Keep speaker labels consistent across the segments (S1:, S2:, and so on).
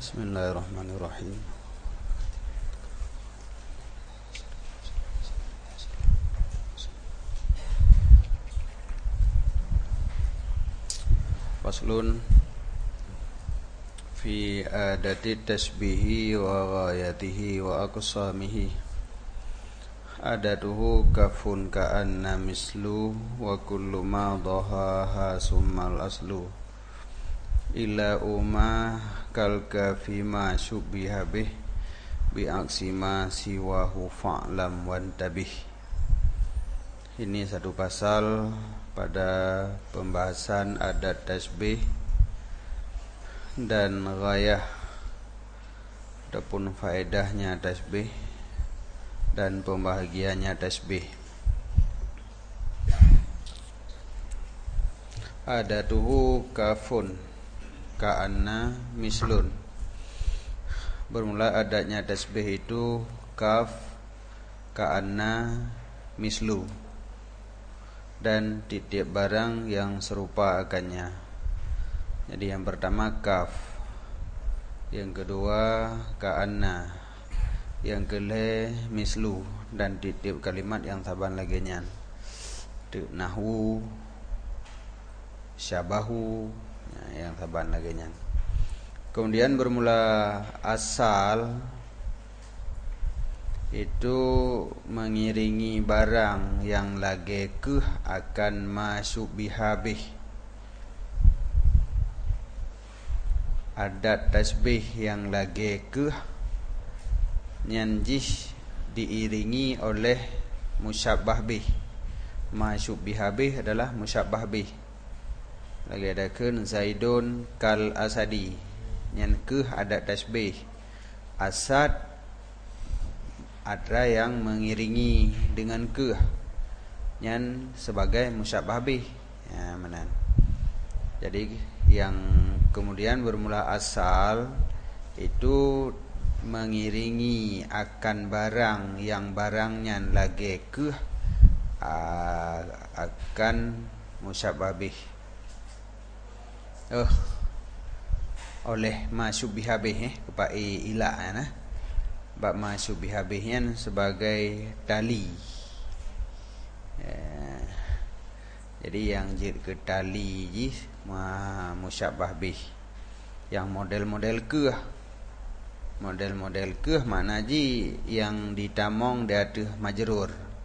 S1: Bismillahirrahmanirrahim. Faslun fi adati tasbihi wa ghayatihi wa aqsamihi. Adatuhu kafun ka'anna mislu wa kullu ma dhahaha summal aslu illa umma kal kafi ma syubbiha bih bi aksi ma siwahu fa'lam wantabih. Ini satu pasal pada pembahasan adat tasbih dan ghayah adapun faedahnya tasbih dan pembahagiannya tasbih. Adatuhu kafun ka'anna mislun. Bermula adatnya tasbih itu kaf, ka'anna, mislu, dan titik barang yang serupa akannya. Jadi yang pertama kaf, yang kedua ka'anna, yang kelih mislu, dan titik kalimat yang saban laginya. Nahwu, syabahu, yang saban laginya. Kemudian bermula asal itu mengiringi barang yang lagi keh akan masuk bihabih. Adat tasbih yang lagi keh nyanjih diiringi oleh musyabbah bih. Masuk bihabih adalah musyabbah bih. Lagi ada kun Zaidun kal asadi, yang ke adat tasbih. Asad ada yang mengiringi dengan ke, yang sebagai musyabbah bih. Ya, mana? Jadi yang kemudian bermula asal itu mengiringi akan barang yang barangnya lagi ke akan musyabbah bih. Oleh masyubbiha bih kepai ilah nah. Bab masyubbiha bihnya sebagai tali. Jadi yang jid ke tali ji musyabbah bih. Yang model-model ke. Model-model ke mana ji yang ditamong di atas majrur.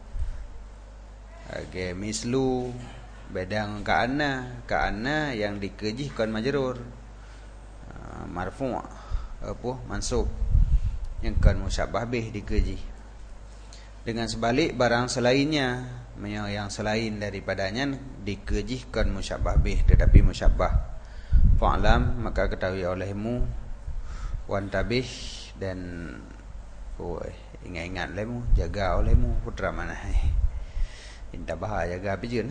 S1: Okay, mislu bedang ka'anna yang dikejihkan majrur, marfu' apa mansub, yang kan musyabbah bih dikejih. Dengan sebalik barang selainnya yang selain daripadanya dikejihkan musyabbah bih tetapi musyabbah. Fa'lam maka ketahui olehmu, wantabih dan ingat-ingat olehmu, jaga olehmu putra mana intabah jaga pijun.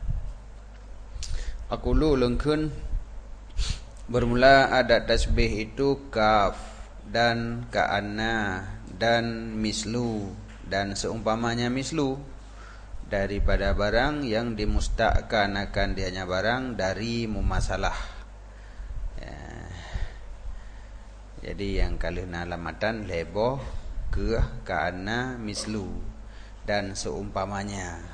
S1: Aqulu lengkun bermula adat tasbih itu kaf dan ka'anna dan mislu dan seumpamanya mislu daripada barang yang dimusta'kan akan dianya barang dari mumasalah. Jadi yang kalihna lamatan leboh ke ka'anna mislu dan seumpamanya.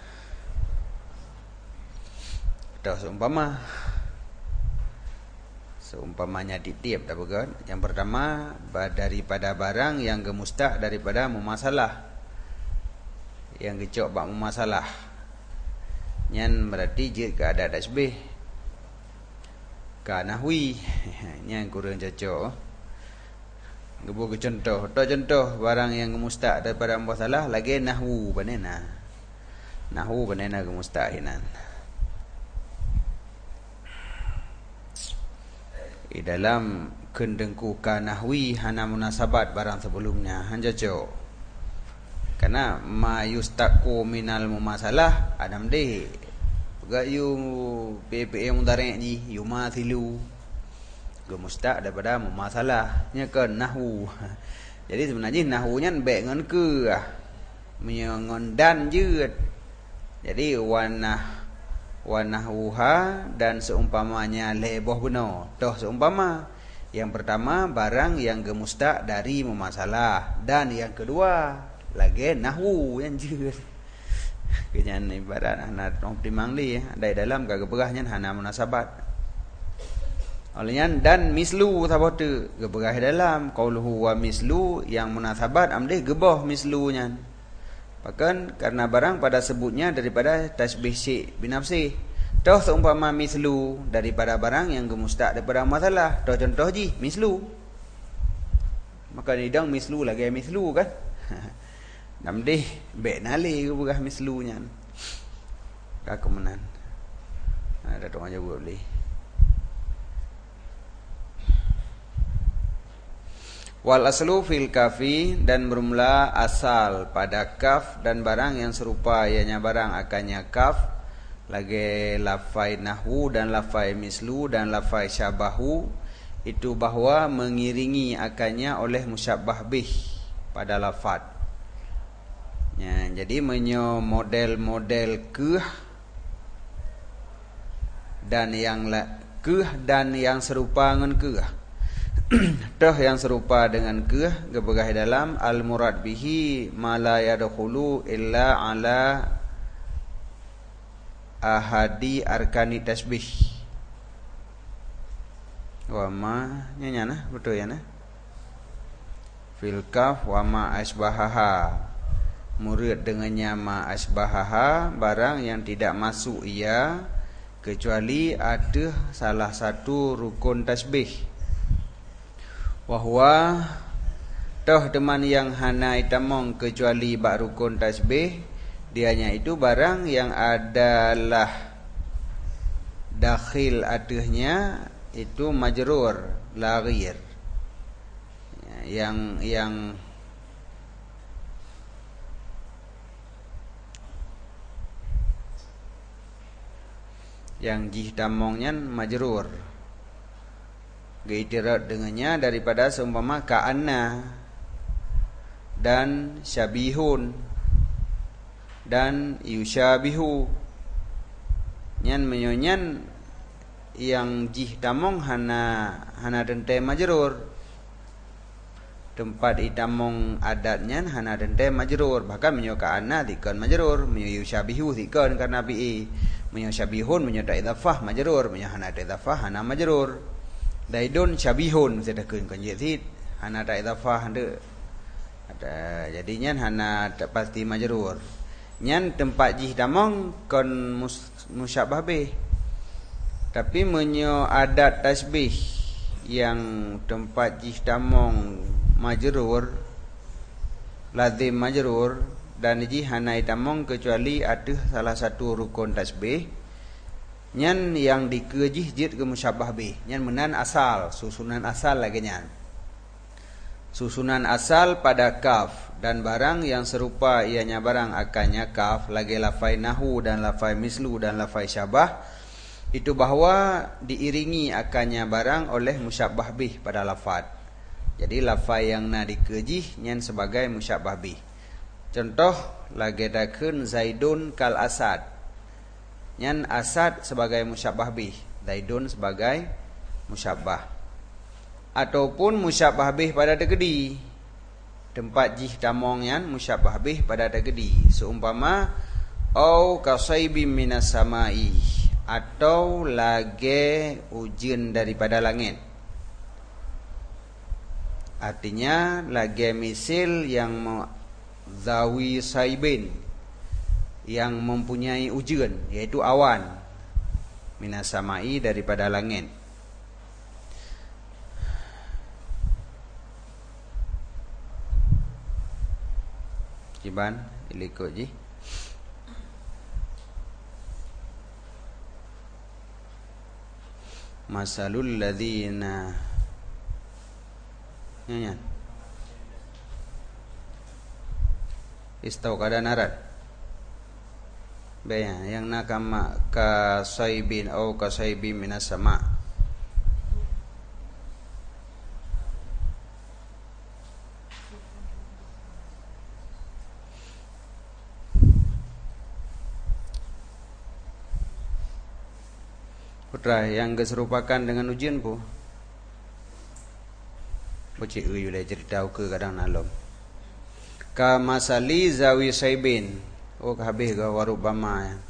S1: Seumpamanya ditiap tak begitu. Yang pertama daripada barang yang gemustaq daripada mumasalah, yang gecok bak mumasalah, nyan berarti jid ke adat tasbih ka nahwi nyan kurang cocok. Gebu ke contoh barang yang gemustaq daripada mumasalah lagi nahwu banena gemustahinan. Di dalam kendengku kanahwi hana munasabat barang sebelumnya hanjajo. Karena ma yustaqu minal mumasalah adam deh. Gayu PPM mudarek ni yumathilu. Gemustaq daripada mumasalah nya ke nahwu. Jadi sebenarnya nahwunya baik ngan ke menyon dan je. Jadi wanahwuha dan seumpamanya leboh benar. Toh seumpama Yang pertama barang yang gemustaq dari memasalah, dan yang kedua lagi nahwu yang jeus. Kenyan ibarat hana optimang li dai dalam ka geberahnya hana munasabat. Olehnya dan mislu sabote geberah dalam qauluhu wa mislu yang munasabat amdeh gebah mislunya. Bahkan karena barang pada sebutnya daripada tasbih syai' binafsi. Toh seumpama mislu daripada barang yang gemustaq daripada masalah. Toh contoh ji mislu. Maka nidang mislu lagi mislu kan. Namdeh bek nali geberah mislunya. Ka kemenan. Ada tong aja boleh. Wal aslu fil kafi, dan bermula asal pada kaf dan barang yang serupa ianya barang akannya kaf, lagi lafai nahwu dan lafai mislu dan lafai syabahu, itu bahwa mengiringi akannya oleh musyabbah bih pada lafad ya, jadi menyo model-model keh dan yang serupa dengan keh. Toh yang serupa dengan keh geberah dalam al murad bihi ma la yadkhulu illa ala ahadi arkani tasbih. Wa ma nyana betul ya nah. Fil kaf wa ma asbahaha. Murid dengannya ma asbahaha, barang yang tidak masuk ia kecuali ada salah satu rukun tasbih. Wahwa toh teman yang hana itamong kecuali bak rukun tasbih, dianya itu barang yang adalah dakhil atihnya itu majrur laghir yang jih tamongnya majrur geitirat dengannya daripada seumpama ka'anna dan syabihun dan yushabihu nyan menyonyan yang jih tamong hana dente majrur, tempat itamong adatnya hana dente majrur, bahkan menyo ka'anna dikon majrur, menyo yushabihu dikon karena bi, menyo syabihun menyo ta idhafah majrur, menyo hana ta idhafah hana majrur. Daidun syabihun saya dah kun konjeksit hana ta idhafah hande ada jadinya hana tak pasti majrur. Nyan tempat jih tamong kon musyabbah bih. Tapi menyo adat tasbih yang tempat jih tamong majrur lazim majrur dan jih hana tamong kecuali ada salah satu rukun tasbih. Nyan yang dikejih jid ke musyabbah bih. Nyan menan asal, susunan asal lagi nyan. Susunan asal pada kaf dan barang yang serupa ianya barang akannya kaf, lagi lafai nahu dan lafai mislu dan lafai syabah, itu bahwa diiringi akannya barang oleh musyabbah bih pada lafad. Jadi lafai yang na dikejih nyan sebagai musyabbah bih. Contoh lagi dakun Zaidun kal asad. Nyan asad sebagai musyabbah bih, Zaidun sebagai musyabbah. Ataupun musyabbah bih pada tegedi. Tempat jih tamong nyan musyabbah bih pada tegedi. Seumpama au kasaibim minas samai, atau lagi ujian daripada langit. Artinya lagi misil yang zawi saibin, yang mempunyai ujian, yaitu awan minas samai daripada langit. Kiban ilikut ji. Masalul ladzina nyanyan istau kada narat baya yang nakama ka saibin au ka saibin minas sama. Putra yang keserupakan dengan ujian bu Pocik le cerita ke kadang nalom. Ka masali zawi saibin. Oh habis ke warubama ya.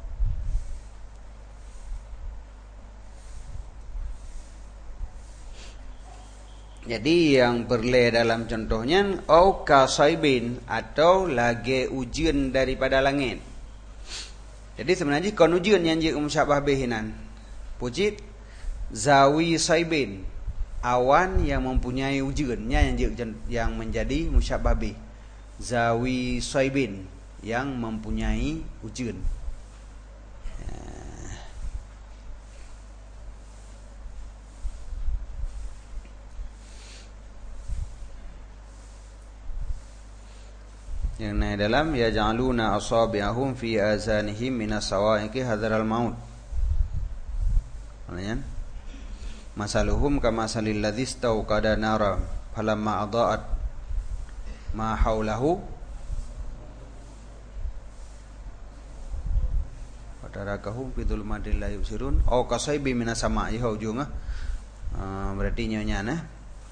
S1: Jadi yang berle dalam contohnya au ka saibin atau lagi ujian daripada langit. Jadi sebenarnya kon ujian yang je musyabah bihinan. Pujit zawi saibin, awan yang mempunyai ujiannya yang menjadi musyabah bih. Zawi saibin yang mempunyai ujian. Yang naik dalam yaj'aluna asabi'ahum fi azanihim minas sawa'iqi hadaral maut. Maksudnya masaluhum kamasalil ladzi istauqada nara falamma adaa'at ma haulahu fatarakahum fi dhulumatil la yubsirun aw kasaybi minas sama'i ujung berarti nyonya nah.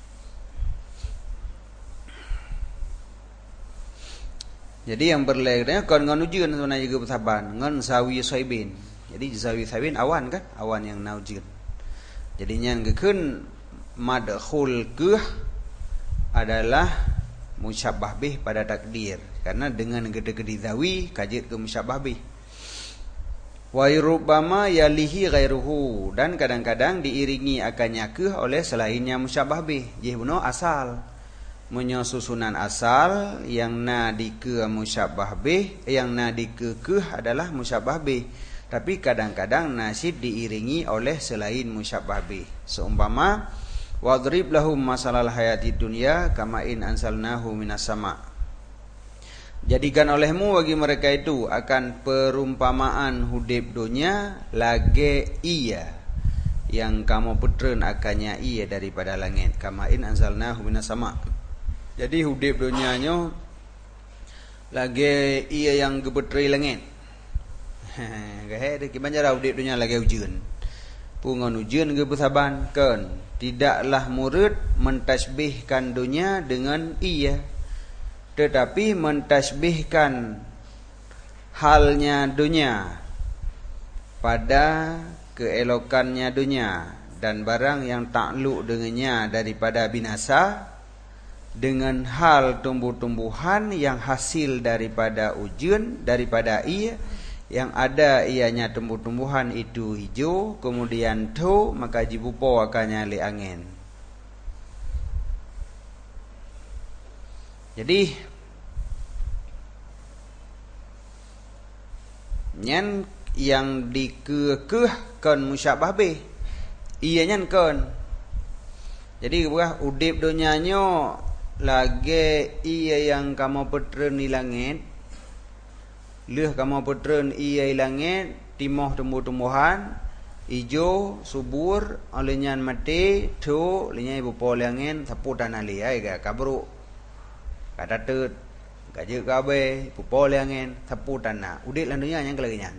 S1: Jadi yang berleknya kon ngan ujian sebenarnya juga bersaban ngan sawi saibin. Jadi sawi saibin awan kan, awan yang naujian. Jadinya ngekeun madkhul ke adalah musyabbah bih pada takdir. Karena dengan gede-gede zawi kajit ke musyabbah bih. Wa rubbama yalihi ghairuhu, dan kadang-kadang diiringi akannya ke oleh selainnya musyabbah bih. Jihbuno asal susunan asal yang na di ke musyabbah bih, yang na di ke adalah musyabbah bih, tapi kadang-kadang nasid diiringi oleh selain musyabbah bih. Seumpama wadrib lahum masalal hayati dunya kama in ansalnahu minas sama. Jadikan olehmu bagi mereka itu akan perumpamaan hudib dunia lage iya yang kamu petren akannya iya daripada langit, kama in ansalnahu minas sama. Jadi hudib dunianya lagi ia yang gebetri langit. Gahe de kibanjara hudib dunia lagi ujian. Pungan ujian ge bersaban kan. Tidaklah murid mentasbihkan dunia dengan ia, tetapi mentasbihkan halnya dunia pada keelokannya dunia dan barang yang takluk dengannya daripada binasa, dengan hal tumbuh-tumbuhan yang hasil daripada ujian daripada ia, yang ada ianya tumbuh-tumbuhan itu hijau kemudian tu maka jibupo akannya le angin. Jadi nyan yang dikekeh kan musyabbah bih ianya kan. Jadi buah udip dunianya lagi ia yang kamu petren di langit, leh kamu petren ia langit, timoh tumbuh-tumbuhan hijau subur olehnya mati tu linya ibu pol angin saputan ali ai ga kabru kata tut gaje gabe ibu pol angin saputan na udit landunya yang kelagi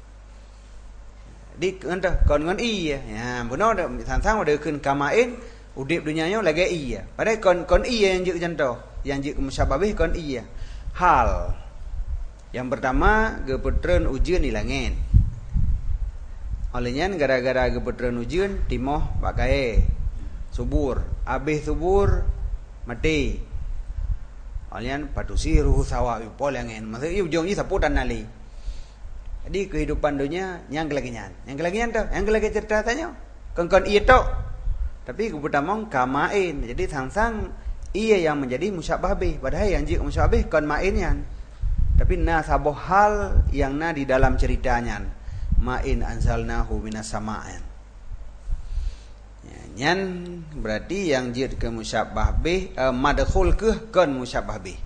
S1: di entah kon ngon iya ya benar sang-sang ada keun kamain udip dunianya lagi iya. Padahal kon iya yang juk contoh, yang juk musyabbah bih kon iya. Hal yang pertama gepetreun ujian di langit. Olehnya gara-gara gepetreun ujian timoh pakai subur, habis subur mati. Olehnya patusi ruh sawa pol angin. Maksudnya ujungnya saputan nali. Jadi kehidupan dunia yang kelagian. Yang kelagian tu, yang kelagi cerita tanya. Kon iya tok. Tapi kepertama kamain. Jadi sang-sang ia yang menjadi musyabbah bih. Padahal yang jika musyabbah bih kon mainnya. Tapi na saboh hal yang na di dalam ceritanya. Ma'in anzalnahu minas sama'in. Ya, nyan berarti yang jid ke musyabbah bih madkhul ke kon musyabbah bih.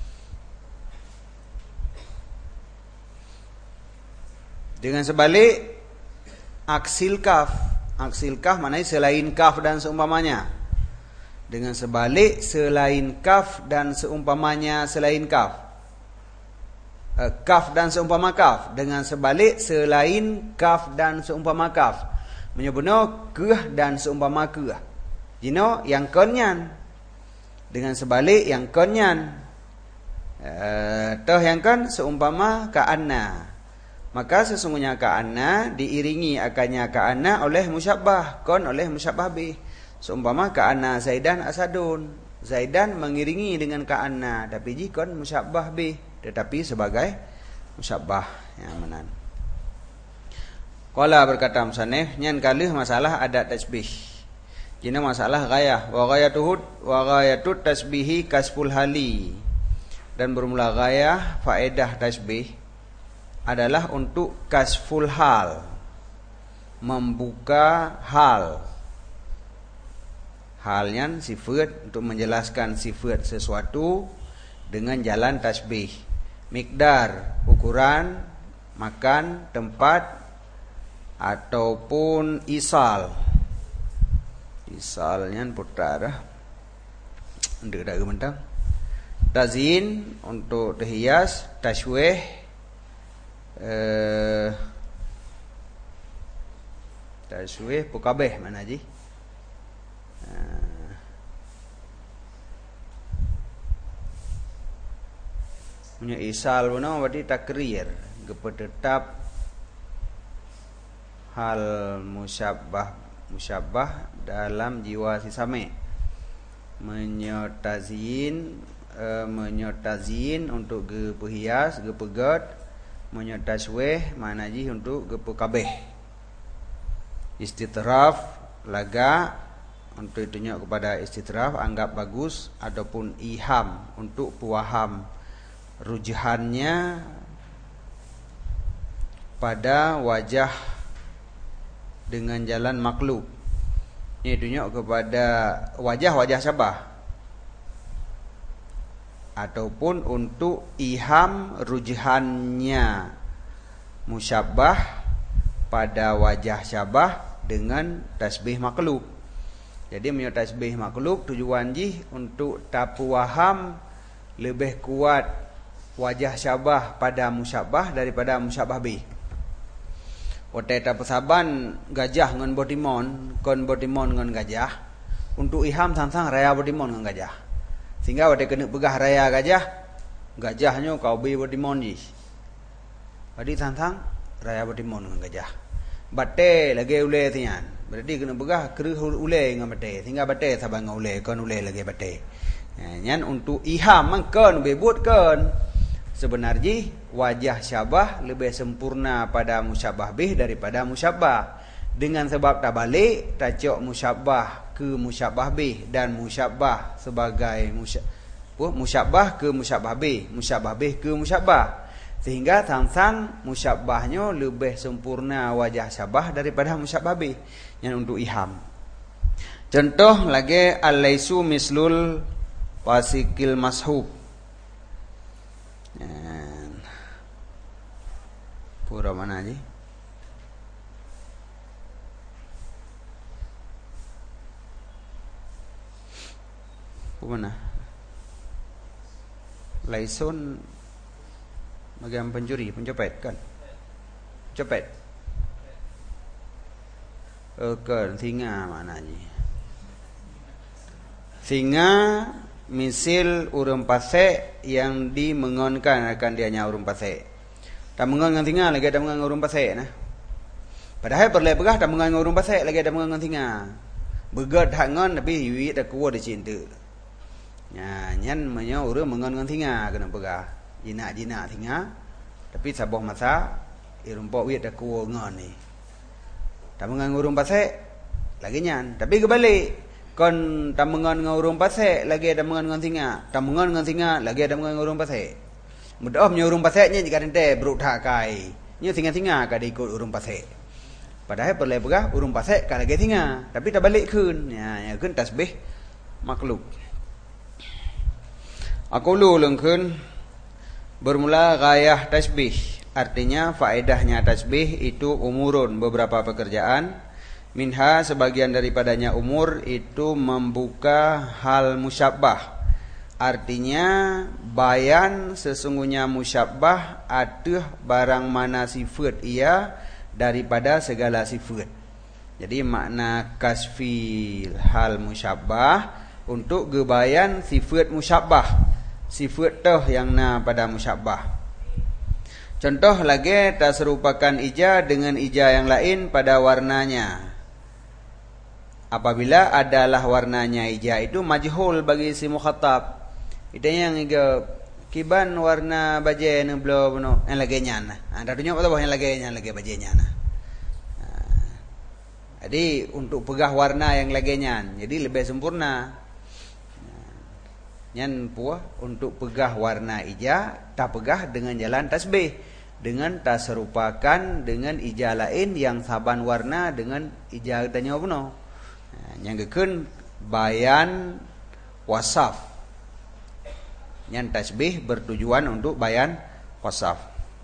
S1: Dengan sebalik aksil kaf. Aksil kaf maknanya selain kaf dan seumpamanya. Dengan sebalik selain kaf dan seumpamanya selain kaf. Kaf dan seumpama kaf. Dengan sebalik selain kaf dan seumpama kaf. Menyebutnya keh dan seumpama keh. Jino yang konyan. Dengan sebalik yang konyan. Toh yang kon seumpama ka'anna. Maka sesungguhnya ka'anna diiringi akannya ka'anna oleh musyabbah, kon oleh musyabbah bih. Seumpama ka'anna Zaidan Asadun. Zaidan mengiringi dengan ka'anna, tapi jikon musyabbah bih, tetapi sebagai musyabbah yang menan. Qala berkata musannif, nyan kalih masalah adat tasbih. Jina masalah ghayah, wa ghayatut tasbihi kasful hali. Dan bermula ghayah faedah tasbih adalah untuk kasful hal, membuka hal. Halnya sifat, untuk menjelaskan sifat sesuatu dengan jalan tasbih. Mikdar, ukuran, makan, tempat, ataupun isal. Isalnya putar ndek dak gementang. Tazin untuk terhias, tashwih tashwih pukabeh mana ji? Punya isal mana berarti takrir, gepetetap hal musyabbah dalam jiwa si sami. Menyotazin untuk gepehias, gepegat, menyotashweh manaji untuk gepekabeh. Istitraf laga untuk tunjuk kepada istitraf anggap bagus, ataupun iham untuk puaham rujuhannya pada wajah dengan jalan makhluk. Ini tunjuk kepada wajah-wajah syabah, ataupun untuk iham rujuhannya musyabbah pada wajah syabah dengan tasbih makhluk. Jadi menurut tasbih makhluk tujuan jih untuk tapu waham lebih kuat wajah syabah pada musyabbah daripada musyabbah bih. Otai tapu saban gajah ngan botimon, kon botimon ngan gajah, untuk iham sang-sang raya botimon ngan gajah. Sehingga otai kena pegah raya gajah, gajahnya kau bih botimon jih. Jadi sang-sang raya botimon ngan gajah. Bate lagi ule tian. Berarti kena pegah keruh ule ngan bate. Sehingga bate saban ngan ule, kon ule lagi bate. Nyan untuk iham man kon bebut kon. Sebenarnya wajah syabah lebih sempurna pada musyabbah bih daripada musyabbah. Dengan sebab tak balik tacok musyabbah ke musyabbah bih, dan musyabbah sebagai musyabbah ke musyabbah bih ke musyabbah. Sehingga sang-sang musyabbahnya lebih sempurna wajah syabah daripada musyabbah bih. Yang untuk iham. Contoh lagi al-laisu mislul wasikil mashub. Pura mana aja? Mana? Laisun bagian pencuri, pencopet kan? Copet. Kan singa mana aja? Singa misil urang pasek yang dimengonkan akan dianya urang pasek. Tak mengon dengan singa lagi ada mengon dengan urang pasek nah. Padahal perle pegah tak mengon dengan urang pasek lagi ada mengon dengan singa. Begat hak ngon tapi yuit dak kuat dicinta. Nya nyan menyo urang mengon dengan singa kena pegah. Jinak-jinak singa tapi saboh masa irumpok wit dak kuat ngon ni. Tak mengon dengan urang pasek lagi nyan, tapi kebalik. Kon tak mengon dengan urang pasek lagi ada mengon dengan singa. Tak mengon dengan singa lagi ada mengon dengan urang pasek. Mudah punya urang paseknya jika nanti beruk kai. Nya singa-singa kada ikut urang pasek. Padahal perle pegah urang pasek kada lagi singa, tapi tak balik keun. Ya keun tasbih makhluk. Aqulu lengkeun bermula ghayah tasbih. Artinya faedahnya tasbih itu umurun, beberapa pekerjaan. Minha sebagian daripadanya umur itu membuka hal musyabbah. Artinya bayan sesungguhnya musyabbah atuh barang mana sifat ia daripada segala sifat. Jadi makna kasfil hal musyabbah untuk gebayan sifat musyabbah, sifat toh yang na pada musyabbah. Contoh lagi tak serupakan ija dengan ija yang lain pada warnanya. Apabila adalah warnanya ija itu majhul bagi si mukhatab. Itu yang iga kiban warna baju yang belum yang lagi nyana. Anda tunjuk apa yang lagi bajunya na. Jadi untuk pegah warna yang lagi nyan, jadi lebih sempurna. Nyan puah untuk pegah warna ija, tak pegah dengan jalan tasbih. Dengan tak serupakan dengan ija lain yang saban warna dengan ija tanya apa yang geken bayan wasaf. Yang tasbih bertujuan untuk bayan wasaf.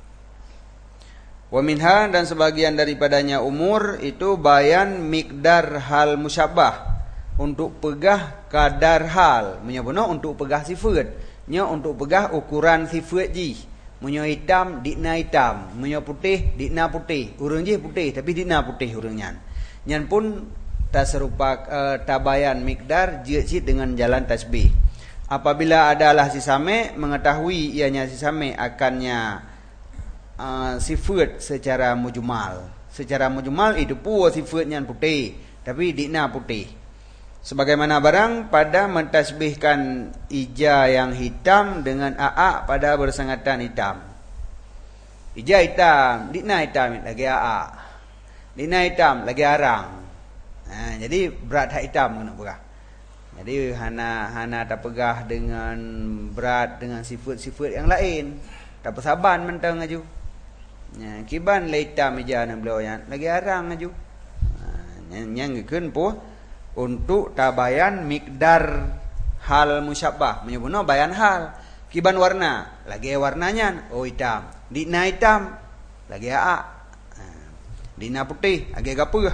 S1: Wa minha dan sebagian daripadanya umur itu bayan miqdar hal musyabbah, untuk pegah kadar hal, menyebutnya untuk pegah sifat, nya untuk pegah ukuran sifat ji. Munyo hitam dikna hitam, munyo putih dikna putih. Urang je putih tapi dikna putih urangnya. Nyan pun tak serupa tabayan mikdar jicit dengan jalan tasbih. Apabila adalah sisame mengetahui ianya sisame akannya sifat secara mujmal. Secara mujmal itu pun sifatnya putih tapi dikna putih. Sebagaimana barang pada mentasbihkan ija yang hitam dengan aa pada bersangatan hitam. Ija hitam, dikna hitam lagi aa. Dikna hitam lagi arang. Jadi berat hak hitam kena pegah. Jadi hana tak pegah dengan berat dengan sifat-sifat yang lain. Tak persaban mentang aju. Kiban le hitam ija nak beliau lagi arang aju. Yang gekeun puh untuk tabayan mikdar hal musyabbah, menyebutnya bayan hal. Kiban warna, lagi warnanya oh hitam. Dikna hitam, lagi aa. Dikna putih, lagi gapeuh.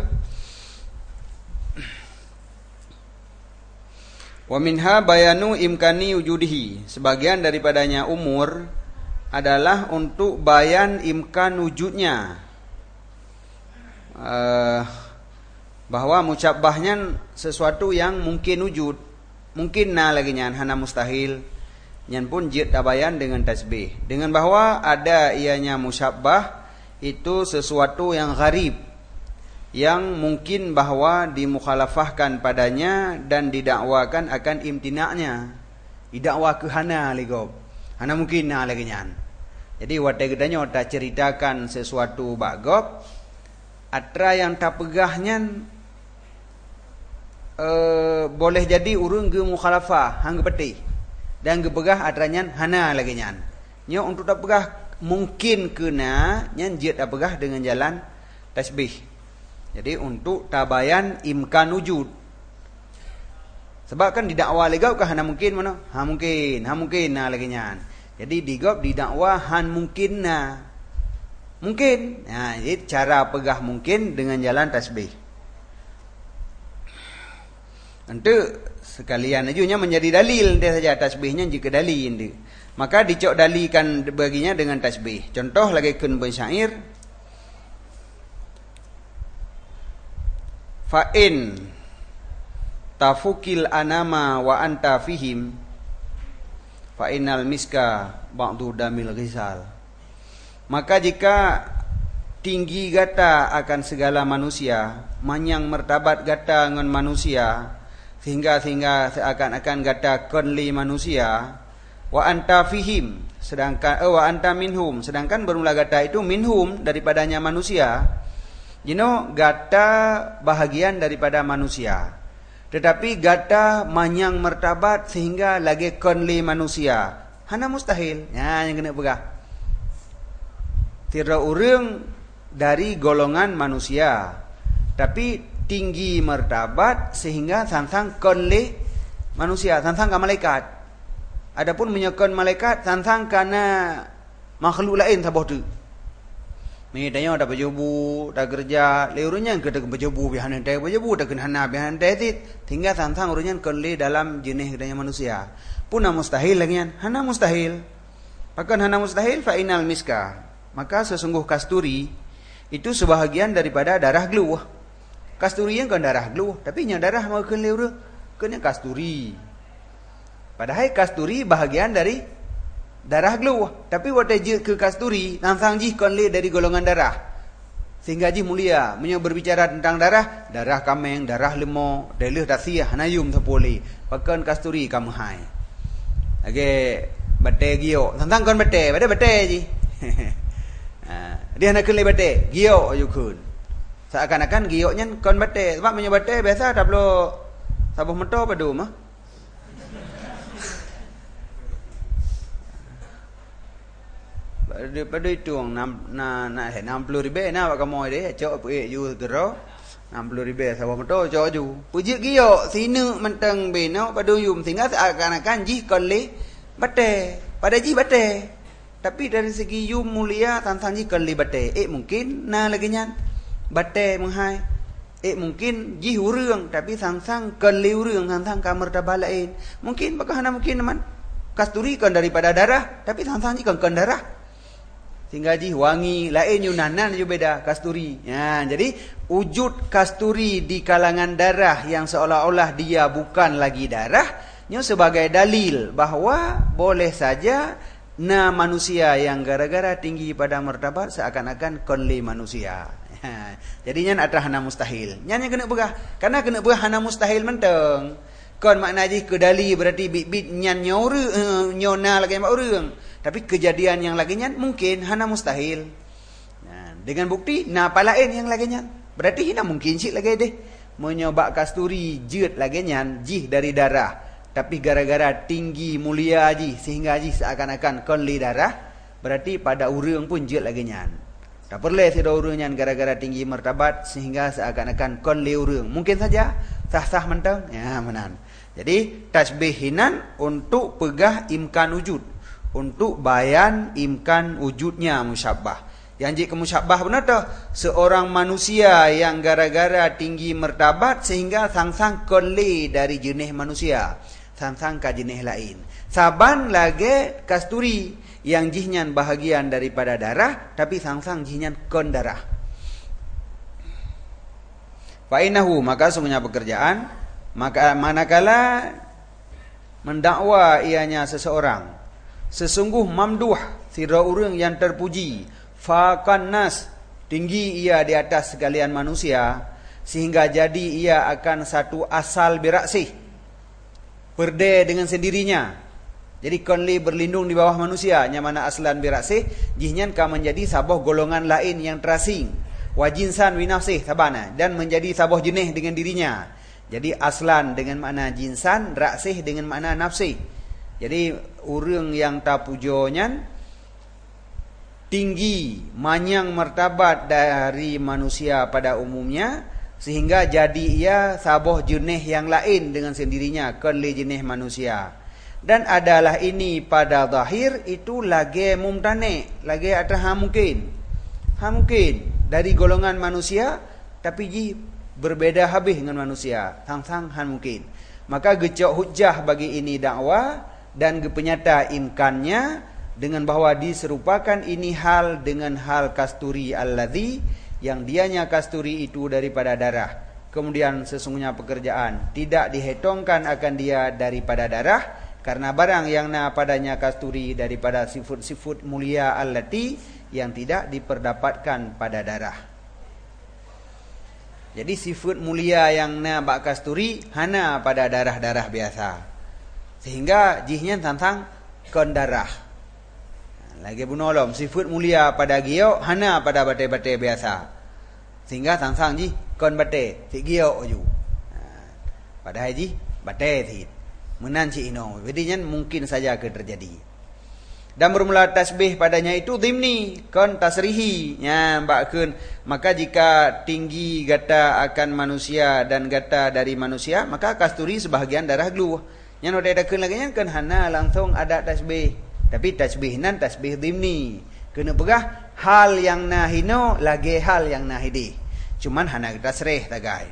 S1: Wa minha bayanu imkani wujudihi. Sebagian daripadanya umur adalah untuk bayan imkan wujudnya. Bahwa musyabbahnya sesuatu yang mungkin wujud, mungkin na lagi nyan hana mustahil, nyan pun jid tabayan dengan tasbih, dengan bahwa ada ianya musyabbah itu sesuatu yang gharib, yang mungkin bahwa dimukhalafahkan padanya dan didakwakan akan imtinaknya, didakwa ke hana ligob, hana mungkin na lagi nyan. Jadi watai gedanya tak ceritakan sesuatu bagob, atra yang tak pegahnya boleh jadi urang ge mukhalafah hang peti dan ge pegah atranya hana lagi nyan. Nya untuk tak pegah mungkin kena nyan jid tak pegah dengan jalan tasbih. Jadi untuk tabayan imkan wujud. Sebab kan didakwa legau ke hana mungkin mana? Ha mungkin na lagi nyan. Jadi digop didakwa han mungkin na. Mungkin. Nah, jadi cara pegah mungkin dengan jalan tasbih. Nanti sekalian ajunya menjadi dalil dia saja tasbihnya jika dalil dia. Maka dicok dalikan baginya dengan tasbih. Contoh lagi kun bersyair. Fa'in tafukil anama wa anta fihim fa'inal miska ba'du damil ghizal. Maka jika tinggi gata akan segala manusia, manyang martabat gata dengan manusia, sehingga seakan-akan gata konli manusia, wa anta fihim, sedangkan wa anta minhum, sedangkan bermula gata itu minhum daripadanya manusia, gata bahagian daripada manusia, tetapi gata manyang martabat sehingga lagi konli manusia, hana mustahil. Ya, yang kena pegah. Tidak orang dari golongan manusia, tapi tinggi martabat sehingga sansang konle manusia, sansang ke malaikat. Adapun menyekon malaikat sansang kana makhluk lain sabah tu. Mitanya ada berjobu, tak kerja, leurunnya kita berjobu bihan ente berjobu tak hana bihan ente tinggal sansang urunnya konle dalam jenis kedanya manusia. Pun mustahil lagi hana mustahil. Bahkan hana mustahil fa inal miska. Maka sesungguh kasturi itu sebahagian daripada darah gluh. Kasturi yang kan darah gluh, tapi nya darah makan leur. kena kasturi. Padahal kasturi bahagian dari darah glue. Tapi waktu je ke kasturi, nangsang ji kon le dari golongan darah. Sehingga ji mulia, menyo berbicara tentang darah, darah kameng, darah lemo, deleh tasih hanayum thapoli. Pakan kasturi kamu hai. Age bate gio, nangsang kon bate ji. Dia nak kena bate, gio ayu kun. Seakan-akan gioknya kon bate, sebab menyo bate biasa tak perlu sabuh motor padu mah. Pada itu na 60 ribu na wak kamu deh cok puye you gero 60 ribu sahaja motor cok ju puji giyo sini menteng beno pada yum sehingga seakan-akan ji kali bate pada ji bate tapi dari segi yum mulia tantang ji kali bate mungkin na lagi nyan bate menghai mungkin ji urang tapi sang-sang kali urang sang-sang kamar tabalain mungkin bakal mungkin teman kasturi kan daripada darah tapi sang-sang ji kan darah sehingga ji wangi lain yunanan ju beda kasturi. Ya, jadi wujud kasturi di kalangan darah yang seolah-olah dia bukan lagi darah, nyo sebagai dalil bahawa boleh saja na manusia yang gara-gara tinggi pada martabat seakan-akan konli manusia. Ya, jadinya ada hana mustahil. Nyanya kena begah, karena kena begah hana mustahil menteng. Kon makna ji kedali berarti bit-bit nyan nyona lagi mak urang. Tapi kejadian yang laginya mungkin hana mustahil. Nah, dengan bukti apa lain yang laginya? Berarti hina mungkin sih lagi deh. Menyoba kasturi jut laginya jih dari darah. Tapi gara-gara tinggi mulia ji sehingga ji seakan-akan konli darah. Berarti pada urang pun jut laginya. Tak perlu sida urangnya gara-gara tinggi martabat sehingga seakan-akan konli urang. Mungkin saja sah-sah mentang. Ya menan. Jadi tasbihinan untuk pegah imkan wujud. Untuk bayan imkan wujudnya musyabbah. Yang jika musyabbah benar tak? Seorang manusia yang gara-gara tinggi martabat sehingga sang-sang kole dari jenis manusia. Sang-sang ka jenis lain. Saban lagi kasturi yang jihnya bahagian daripada darah tapi sang-sang jihnya kon darah. Fa'inahu maka sungguhnya pekerjaan maka manakala mendakwa ianya seseorang sesungguh mamduh sira urang yang terpuji faqan nas tinggi ia di atas sekalian manusia sehingga jadi ia akan satu asal biraksih berde dengan sendirinya jadi konli berlindung di bawah manusia yang mana aslan biraksih jihnya ka menjadi sabuh golongan lain yang terasing wajinsan winafsih sabana dan menjadi sabuh jenis dengan dirinya jadi aslan dengan makna jinsan raksih dengan makna nafsih. Jadi urang yang tak pujonya tinggi manyang martabat dari manusia pada umumnya sehingga jadi ia sabuh jenis yang lain dengan sendirinya kali jenis manusia. Dan adalah ini pada zahir itu lagi mumtane, lagi ada mungkin dari golongan manusia tapi ji berbeda habis dengan manusia, sang-sang mungkin. Maka gecok hujjah bagi ini dakwah dan penyata imkannya dengan bahawa diserupakan ini hal dengan hal kasturi alladhi yang dianya kasturi itu daripada darah. Kemudian sesungguhnya pekerjaan tidak dihitungkan akan dia daripada darah karena barang yang na padanya kasturi daripada sifat-sifat mulia allati yang tidak diperdapatkan pada darah. Jadi sifat mulia yang na bak kasturi hana pada darah-darah biasa. Sehingga jihnya tentang kondarah. Lagi bunolom sifat mulia pada gio hana pada bate-bate biasa. Sehingga tentang ji kon bate si gio ju. Pada ji bate ti. Menan si ino. Jadinya mungkin saja akan terjadi. Dan bermula tasbih padanya itu dhimni kon tasrihi nya mbakkeun maka jika tinggi gata akan manusia dan gata dari manusia maka kasturi sebahagian darah glu. Yang ada adakan lagi yang kan hana langsung ada tasbih. Tapi tasbih nan tasbih dhimni. Kena pegah hal yang nahino lagi hal yang nahidi. Cuman hana kita sereh tagai.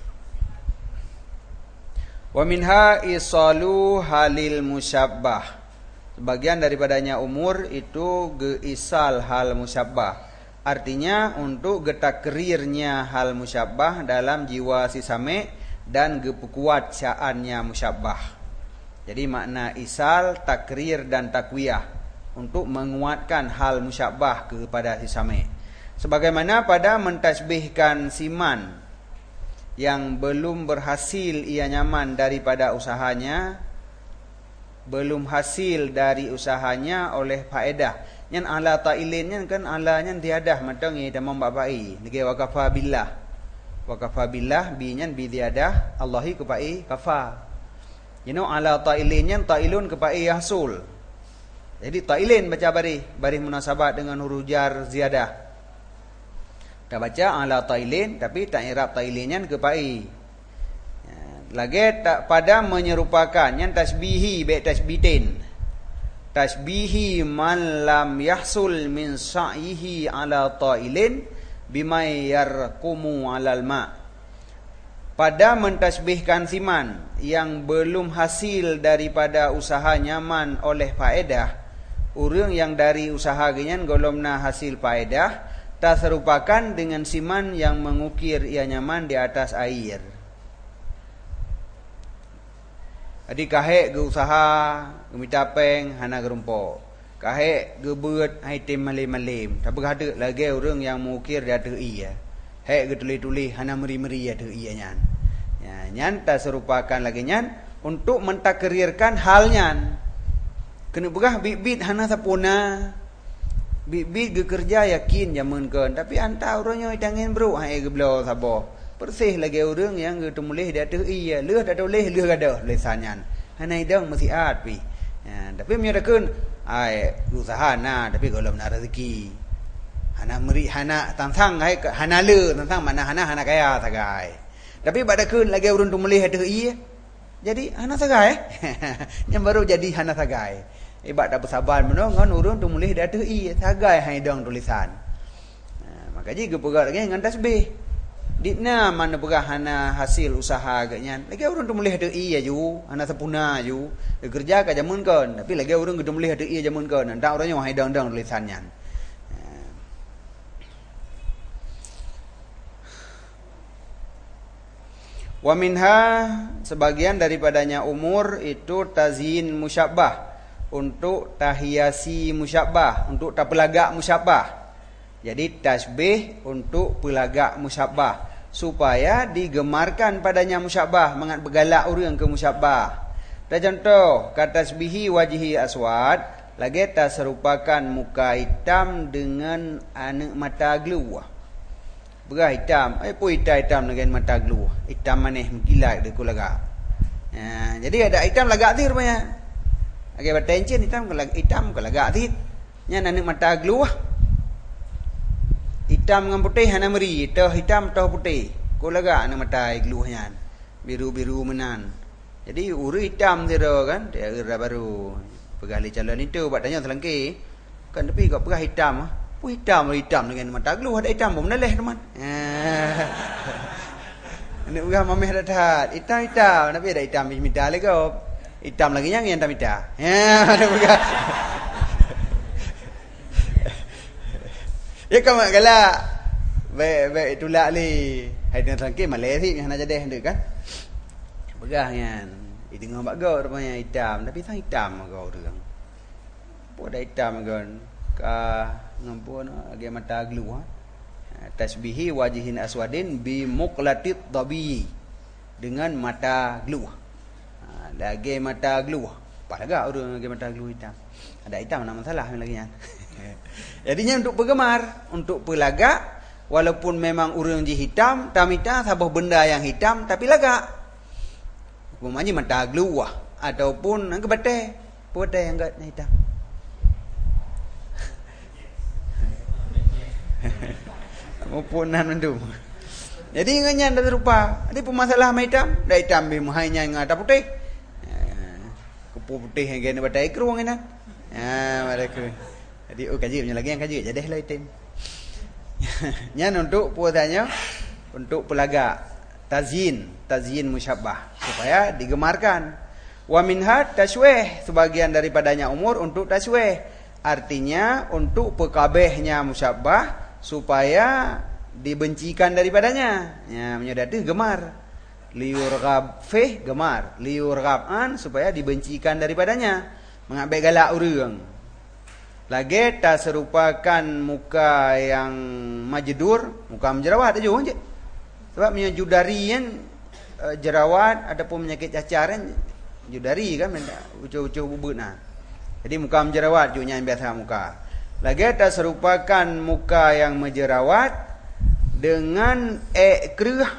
S1: Wa minha isalu halil musyabbah. Sebagian daripadanya umur itu geisal hal musyabbah. Artinya untuk getak kerirnya hal musyabbah dalam jiwa si same dan geperkuat sya'annya musyabbah. Jadi makna isal, takrir dan takwiyah untuk menguatkan hal musyabbah kepada si sami'. Sebagaimana pada mentasbihkan siman yang belum berhasil ia nyaman daripada usahanya, belum hasil dari usahanya oleh faedah. Yang ala ta'ilin kan alanya tiadah matang ia tamam babai. Lagi waqafa billah. Waqafa billah binyan bi tiadah Allahi kepai kafa. You know ala ta'ilin ta'ilun kepai yahsul. Jadi ta'ilin baca bari munasabat dengan huruf jar ziyadah. Dah baca ala ta'ilin tapi tak i'rab ta'ilinnya kepai. Lagi tak pada menyerupakan yang tasbihi baik tasbitin. Tasbihi man lam yahsul min sa'ihi ala ta'ilin bima yarqumu alal ma'. Pada mentasbihkan siman yang belum hasil daripada usaha nyaman oleh faedah, urang yang dari usaha genyan golomna hasil faedah, tak serupakan dengan siman yang mengukir ia nyaman di atas air. Jadi kahek ge usaha gemitapeng hana gerumpo. Kahek ge beut item malim-malim. Tapi ada lagi orang yang mengukir dia tu iya. Hek ge tulis-tulis hana meri-meri ya tu iya nyan. Ya, nyan tak serupakan lagi nyan untuk mentakrirkan halnya. Kena begah bibit hana sapuna. Bibit ge kerja yakin jamunkeun tapi anta urangnya tangin bro hai ge belo sabo. Persih lagi orang yang tertulis dia tu iya, leh tak tulis leh ada tulisannya. Hanai dang mesti at pi. Ya, tapi menyatakan ai usaha na tapi kalau nak rezeki. Hana meri hana tantang ai hana le tantang mana hana kaya sagai. Tapi pada kun lagi orang tulis dia iya. Jadi hana sagai. Yang baru jadi hana sagai. Ibat tak bersabar meno ngan orang tulis dia tu iya sagai hai dang tulisan. Makanya gepegat lagi dengan tasbih. Dikna mana berah hana hasil usaha agaknya. Lagi orang tu mulih ada iya ju, hana sepuna ju. Kerja ka jamun kan, tapi lagi orang tu mulih ada iya jamun kan. Ndak orangnya wahai dang-dang tulisannya. Wa minha sebagian daripadanya umur itu tazyin musyabbah, untuk tahiasi musyabbah, untuk tapelagak musyabbah. Jadi tasbih untuk pelagak musyabbah supaya digemarkan padanya musyabbah, mengat bergalak orang ke musyabbah. Dan contoh kata tasbihi wajhi aswad, lagi tak serupakan muka hitam dengan anak mata gluah. Berah hitam, pun hitam dengan mata gluah. Hitam manih mengkilat dia ku lagak. Jadi ada hitam lagak ti rupanya. Lagi bertencen hitam ke lagak ti. Nya anak mata gluah. Hitam dengan putih hana meri, tah hitam tah putih. Ko laga ana matai gluhnya. Biru-biru menan. Jadi uri hitam dia kan, dia era baru. Pegali calon itu buat tanya selangki. Kan tapi kau pegah hitam. Pu hitam dengan mata gluh ada hitam pun meneleh teman. Ini pegah mameh dah. Hitam tapi ada hitam minta lagi kau. Hitam lagi yang tak minta. Ada pegah. Ya kamu galak. Baik itulah li. Hai dengan sangki Malaysia hana jadi hendak kan. Begahnya. Dengar bagus rupanya hitam tapi sang hitam kau orang. Pada hitam kan. Ka ngampun agi mata gluah. Tasbihi wajihin aswadin bi muqlatit dabi. Dengan mata gluah. Lagi mata gluah. Pada orang lagi mata gluah hitam. Ada hitam nak masalah lagi nya. Jadinya untuk penggemar, untuk pelagak, walaupun memang urang je hitam, tamita sabah benda yang hitam tapi lagak. Umpamanya mata gluah ataupun ang kebatai, potai yang gat hitam. Mupunan mendum. Jadi nganya dah serupa. Ada pemasalah hitam, dah hitam be muhainya ngata putih. Kupu putih yang gene batai keruang ina. Mereka. Jadi kaji punya lagi yang kaji jadilah item. Nyan untuk puasanya untuk pelagak tazyin musyabbah supaya digemarkan. Wa minha tasywih, sebagian daripadanya umur untuk tasywih. Artinya untuk pekabehnya musyabbah supaya dibencikan daripadanya. Ya menyadari gemar. Liurghab fih gemar, liurghab an supaya dibencikan daripadanya, mengambil galak orang. Lagi tak serupakan muka yang majdur, muka menjerawat aja je. Sebab punya judari kan jerawat ataupun penyakit cacar kan judari kan ucuh-ucuh bubut nah. Jadi muka menjerawat juga yang biasa muka. Lagi tak serupakan muka yang menjerawat dengan kerah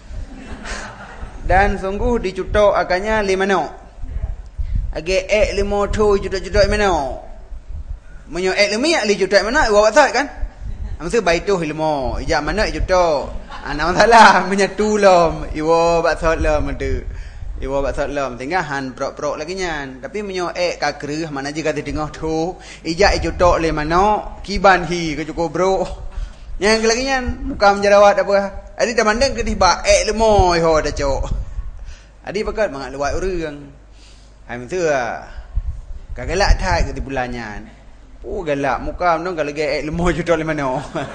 S1: dan sungguh dicutok akannya limano. Age limo tu judak-judak mano. Menyo limi ali judak mana wa wasat kan? Mesti baitu limo, ija mana jutok. Ana masalah menyatu lom, iwo basat lom tu. Iwo basat lom tinggal han prok-prok lagi nyan. Tapi menyo ka kerah mana je kata tengah tu, ija jutok limano, kiban hi ke cukup bro. Yang lagi nyan muka menjerawat apa? Adi dah mandang ke tiba limo ho dah cok. Adi pakat mangat luat orang. Hai mentua. Kagalak thai ke bulannya. Oh galak muka mendong kalau ge limo juta le mano.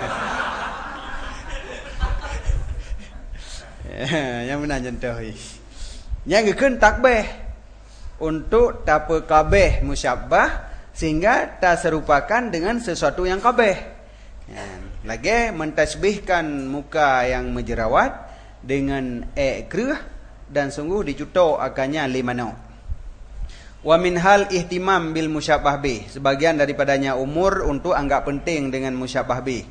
S1: Yang benar contoh. Yang gekeun takbih untuk tape kabeh musyabbah sehingga tak serupakan dengan sesuatu yang kabeh. Lagi mentasbihkan muka yang menjerawat dengan kerah dan sungguh dicutok akannya limano. Wa min hal ihtimam bil musyabbah bih, sebagian daripadanya umur untuk anggap penting dengan musyabbah bih.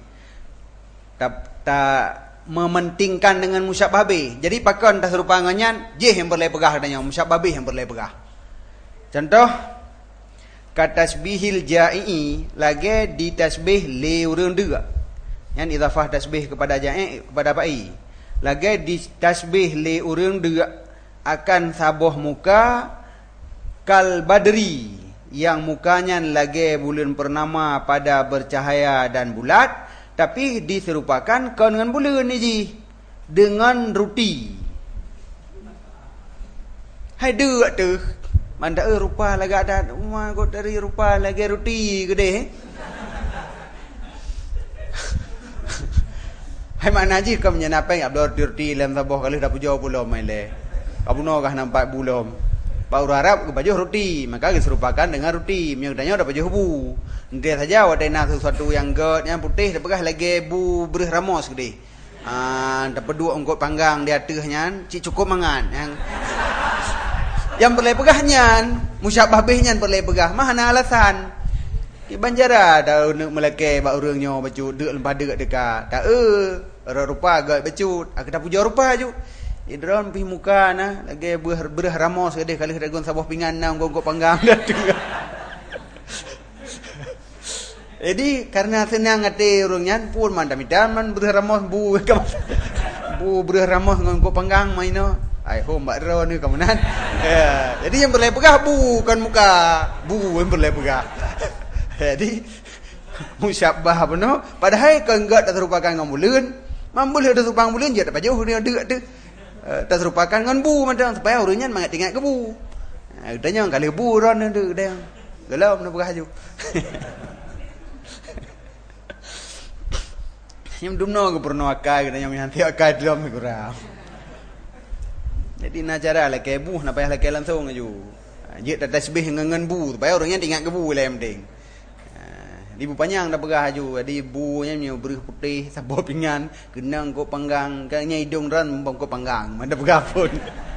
S1: Tak mementingkan dengan musyabbah bih. Jadi pakon tak serupa nganyan je yang boleh pegah adanya musyabbah bih yang boleh pegah. Contoh katasbihil ja'i lagi ditasbih li urang dua. Yang idafah tasbih kepada ja'i kepada pai. Lagi ditasbih li urang dua akan sabuh muka kal badri yang mukanya lagi bulan purnama pada bercahaya dan bulat, tapi diserupakan kau dengan bulan ni ji dengan roti. Hai dua tu manda rupa lagi ada rumah kau dari rupa lagi roti gede. Hai mana ji kau menyenapeng abdor roti dalam sabuh kali dah pujo belum mai le. Kamu no kah nampak belum? Pak Arab baju roti, maka diserupakan dengan roti. Menyudahnya dah baju hubu. Dia saja wadena sesuatu yang god, yang putih, dapegah lagi bu berih ramos gede. Dapat dua ongkot panggang di atasnya, cik cukup mangan. Yang boleh pegahnya, musyabbah bihnya boleh pegah. Mana alasan? Di Banjara dah nak melake bak urangnya baju dek lempah dek dekat. Tak rupa god baju, aku dah puja rupa ju. Idron pi muka nah lagi berah ramos gede kali dagon sabuh pingan nah ongkot panggang dah tu. Jadi karena senang hati orangnya pun mandamidan man berah ramos bu berah ramos ongkot panggang main no. Ai ho mbak ro ni kamunan. Ya, jadi yang boleh pegah bukan muka, bu yang boleh pegah. Jadi musyabbah apa no? Padahal kalau enggak tak terupakan dengan bulan, mampu ada supang bulan je tak jauh dia dekat tu. Tak serupakan dengan bu macam supaya orangnya mangat tinggal ke bu. Udahnya kali bu ron tu dah. Gelam nak beraju. Yang dumno ke purno akai kita yang nanti akai dalam kurang. Jadi nak cara lah ke bu nak payah lah ke langsung aju. Je tak tasbih dengan bu supaya orangnya tinggal ke bu lah yang penting. Di bu panjang dah pegah aju. Di bu nya berih putih sabuh pinggan, genang kok panggang, kayaknya hidung ran membong kok panggang. Mana pegah pun.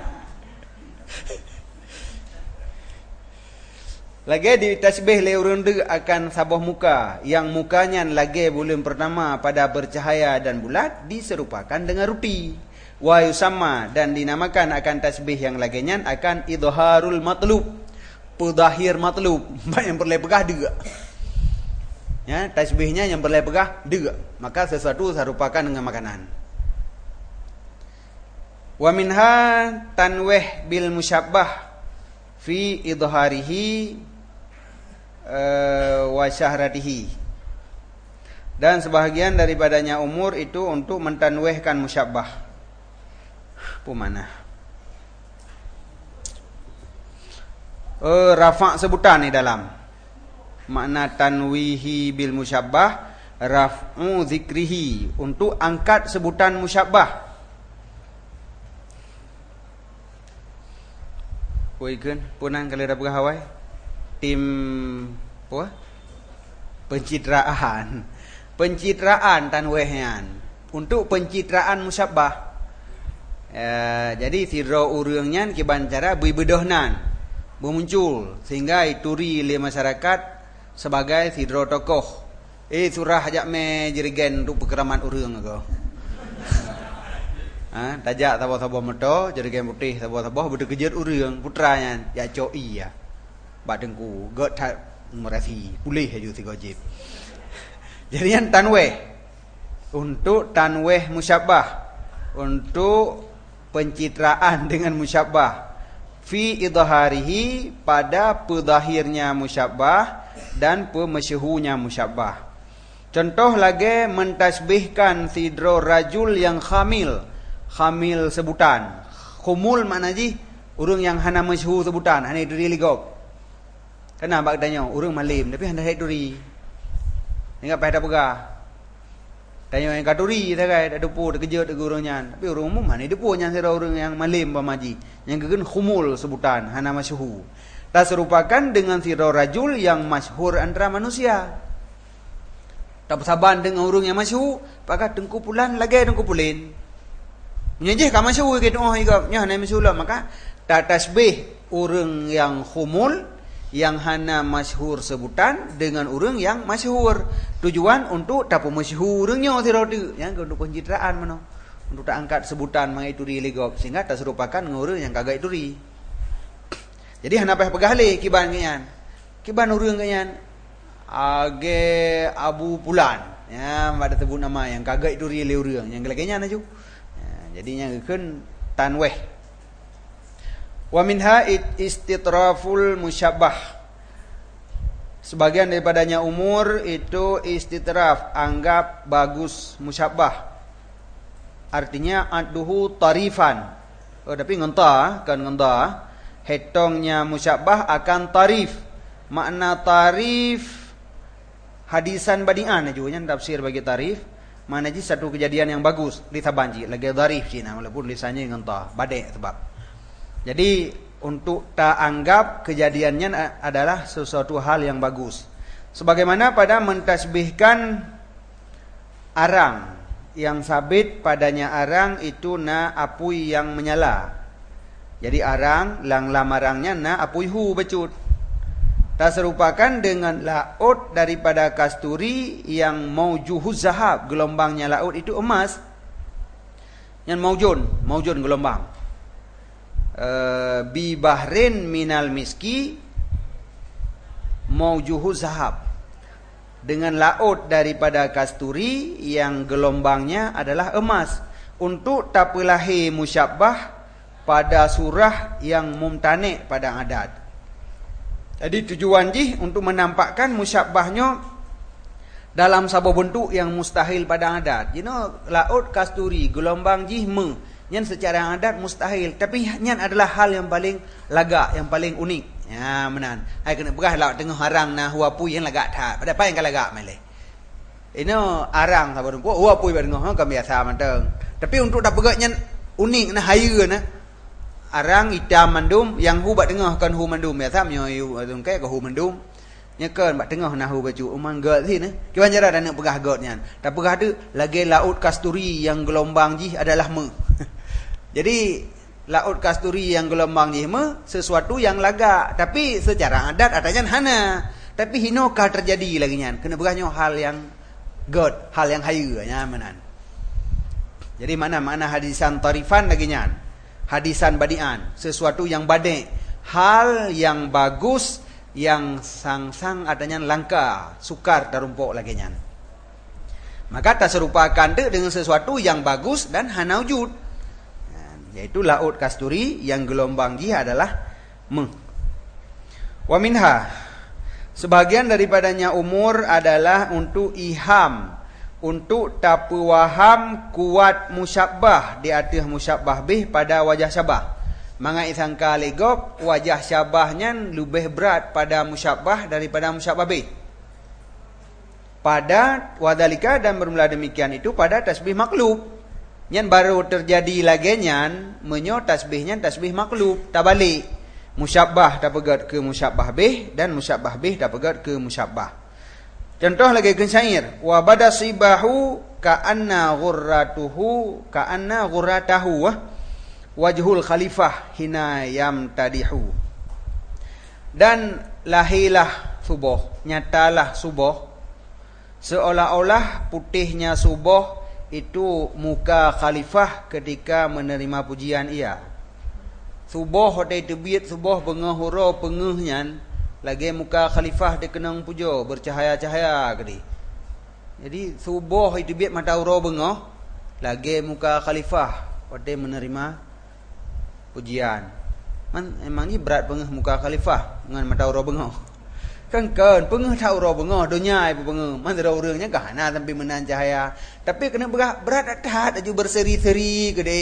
S1: Lagi di tasbih le urang akan sabuh muka yang mukanya lagi bulan pertama pada bercahaya dan bulat diserupakan dengan roti. Wa yusamma dan dinamakan akan tasbih yang laginya akan idharul matlub. Pudahir matlub. Yang boleh pegah juga. Ya, tasbihnya yang boleh pegah dua. Maka sesuatu serupakan dengan makanan. Wa minha tanwih bil musyabbah fi idharihi wa syahratihi. Dan sebahagian daripadanya umur itu untuk mentanwihkan musyabbah. Apa mana? Rafa' sebutan ni dalam makna tanwihi bil musyabbah raf'u zikrihi untuk angkat sebutan musyabbah. Puikeun punang kali da pegawai tim apa? Pencitraan tanwehyan untuk pencitraan musyabbah. Jadi sidro urangnya kiban cara bebedohnan muncul sehingga ituri oleh masyarakat sebagai sidro tokoh. Surah ajak me jerigen untuk pekeraman urang ko. Tajak tabo-tabo meto jerigen putih tabo-tabo bedu kejet urang putranya ya coi ya. Bak dengku got merasi pulih aju si gojib. Jadian tanweh untuk tanweh musyabbah, untuk pencitraan dengan musyabbah fi idharihi pada pezahirnya musyabbah dan pemasyhunya musyabbah. Contoh lagi mentasbihkan sidro rajul yang hamil sebutan. Khumul makna ji urang yang hana masyhur sebutan, hana diri ligop. Kenapa katanya urang malim tapi hana diri. Ingat pada pegah. Tanya yang kaduri tagai ada depu terkejut degue urangnya. Tapi urang umum mana depu nya sira urang yang malim pamaji. Yang gegen khumul sebutan hana masyhur. Tak serupakan dengan sira rajul yang masyhur antara manusia. Tak bersaban dengan urang yang masyhur, pakat dengku pulan lagi dengku pulin. Menyejih ka masyhur gitu igap nya hana masyhur maka tak tasbih urang yang khumul yang hana masyhur sebutan dengan urang yang masyhur. Tujuan untuk tapu masyhur urangnya sira tu yang untuk pencitraan mano. Untuk tak angkat sebutan mangituri ligop sehingga tak serupakan dengan urang yang kagak ituri. Jadi hana payah pegale kiban kanyan. Kiban urang kanyan age Abu Pulan. Ya, ada sebut nama yang kagak ituri le urang yang gelakenya aju. Jadinya keun tanweh. Wa minha istitraful musyabbah. Sebagian daripadanya umur itu istitraf, anggap bagus musyabbah. Artinya adduhu tarifan. Tapi ngenta kan ngenta. Hitungnya musyabbah akan tarif. Makna tarif hadisan badian juga tafsir bagi tarif. Mana ji satu kejadian yang bagus ditabanji lagi dharif Cina walaupun lisannya ngenta badai sebab. Jadi untuk tak anggap kejadiannya adalah sesuatu hal yang bagus. Sebagaimana pada mentasbihkan arang yang sabit padanya arang itu na apui yang menyala. Jadi arang lang lamarangnya na apui hu becut. Tak serupakan dengan laut daripada kasturi yang maujuhuz zahab, gelombangnya laut itu emas. Yang maujun gelombang. Bi bahrin minal miski maujuhuz zahab. Dengan laut daripada kasturi yang gelombangnya adalah emas. Untuk tapelahi musyabbah pada surah yang mumtani' pada adat. Jadi tujuan jih untuk menampakkan musyabbahnya dalam sebuah bentuk yang mustahil pada adat. Laut kasturi, gelombang jih me. Yang secara adat mustahil. Tapi yang adalah hal yang paling lagak, yang paling unik. Ya, menan. Hai kena berah laut tengah harang na huapui yang lagak tak. Pada apa yang lagak malih. Ini arang sabar dengku. Huapui pada tengah kan biasa manteng. Tapi untuk tak beragaknya unik na haya na. Arang hitam mandum yang hu bat tengah kan hu mandum ya tham nyoyu adung kai ka hu mandum nyekeun bat tengah nah hu baju umang got sini kiban cara dan nak pegah gotnya tak pegah tu lagi laut kasturi yang gelombang jih adalah me. Jadi laut kasturi yang gelombang jih me sesuatu yang lagak tapi secara adat adanya hana tapi hinokah terjadi lagi nyan kena berahnya hal yang got hal yang hayu nya menan. Jadi mana hadisan tarifan lagi nyan. Hadisan badian, sesuatu yang badai, hal yang bagus, yang sang-sang adanya langka, sukar tarumpuk lagi nyan. Maka tak serupakan dengan sesuatu yang bagus dan hana wujud. Yaitu laut kasturi yang gelombang dia adalah me. Wa minha, sebagian daripadanya umur adalah untuk iham. Untuk tapu waham kuat musyabbah di atas musyabbah bih pada wajah syabah. Mangai sangka legop wajah syabahnya lebih berat pada musyabbah daripada musyabbah bih. Pada wadalika dan bermula demikian itu pada tasbih maklub. Yang baru terjadi lagi nyan menyo tasbihnya tasbih maklub tabalik. musyabbah dapat ke musyabbah bih dan musyabbah bih dapat ke musyabbah. Contoh lagi ke syair, wa badasibahu ka'anna ghurratahu wajhul khalifah hina yamtadihu. Dan lahilah subuh, nyatalah subuh, seolah-olah putihnya subuh itu muka khalifah ketika menerima pujian ia. Subuh hotai terbit, subuh bengah hura pengehnya, lagi muka khalifah dia kenang puja, bercahaya-cahaya kedi. Jadi subuh itu biat mata hura bengah, lagi muka khalifah hotai menerima pujian. Emang ni berat pengeh muka khalifah dengan mata hura bengah. Kan pengeh tak hura bengah, dunia ibu pengeh. Man ada orangnya kahana sampai menan cahaya. Tapi kena berat atat aju berseri-seri kedi.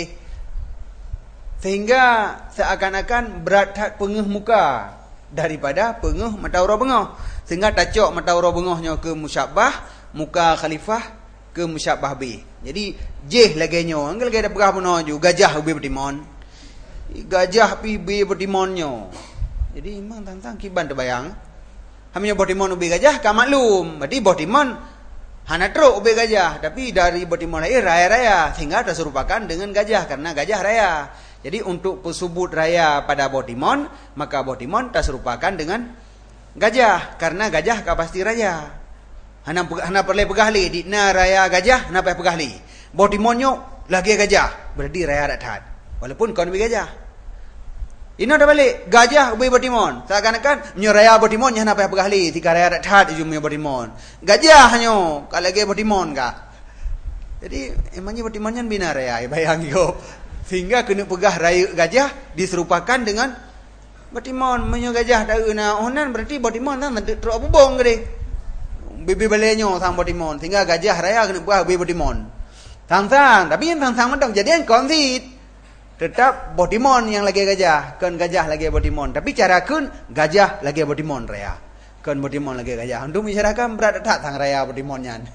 S1: Sehingga seakan-akan berat tak pengeh muka daripada pengeh mata hura bengah. Sehingga tacok mata hura bengahnya ke musyabbah, muka khalifah ke musyabbah bih. Jadi jeh laganya, anggal lagi ada begah pun juga gajah ubi bertimon. Gajah pi bi bertimonnya. Jadi memang tantang kiban terbayang. Hamnya bertimon ubi gajah ka maklum. Berarti bertimon hana truk ubi gajah, tapi dari bertimon lahir raya-raya sehingga terserupakan dengan gajah karena gajah raya. Jadi untuk pesebut raya pada Botimon, maka Botimon tak serupakan dengan gajah karena gajah ka pasti raya. Hana perlu pegahli di na raya gajah, hana perlu pegahli. Botimonnya lagi gajah, berarti raya dak taat. Walaupun kau lebih gajah. Ini dah balik gajah ubi Botimon. Seakan-akan nyo raya Botimon nya hana perlu pegahli, tika raya dak taat ujung Botimon. Gajah hanyo kalau lagi Botimon ka. Jadi emangnya Botimonnya bina raya, bayang yo. Sehingga kena pegah raya gajah diserupakan dengan Botimon. Menyo gajah dak na onan berarti Botimon tak teruk bubong gede. Bibi balenyo sang Botimon. Sehingga gajah raya kena pegah ubi Botimon. Tang-tang, tapi yang tang-tang mendang jadian konsit. Tetap Botimon yang lagi gajah, kan gajah lagi Botimon. Tapi cara kun gajah lagi Botimon raya. Kan Botimon lagi gajah. Untuk masyarakat berat tak tang raya Botimonnya.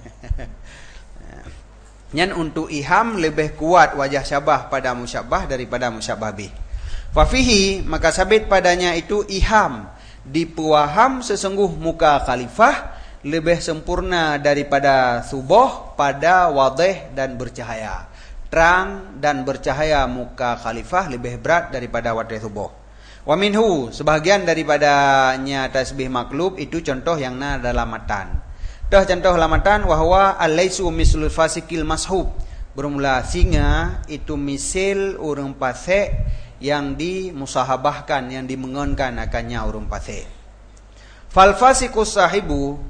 S1: Nyan untuk iham lebih kuat wajah syabah pada musyabbah daripada musyabbah bih. Fafihi maka sabit padanya itu iham dipuaham sesungguh muka khalifah lebih sempurna daripada subuh pada wadih dan bercahaya. Terang dan bercahaya muka khalifah lebih berat daripada wadih subuh. Wa minhu sebahagian daripadanya tasbih maklub itu contoh yang na dalam matan. Dah contoh lamatan wahwa alaisu mislul fasikil mashub. Bermula singa itu misil urang pasek yang dimusahabahkan, yang dimengonkan akannya urang pasek. Fal fasikus sahibu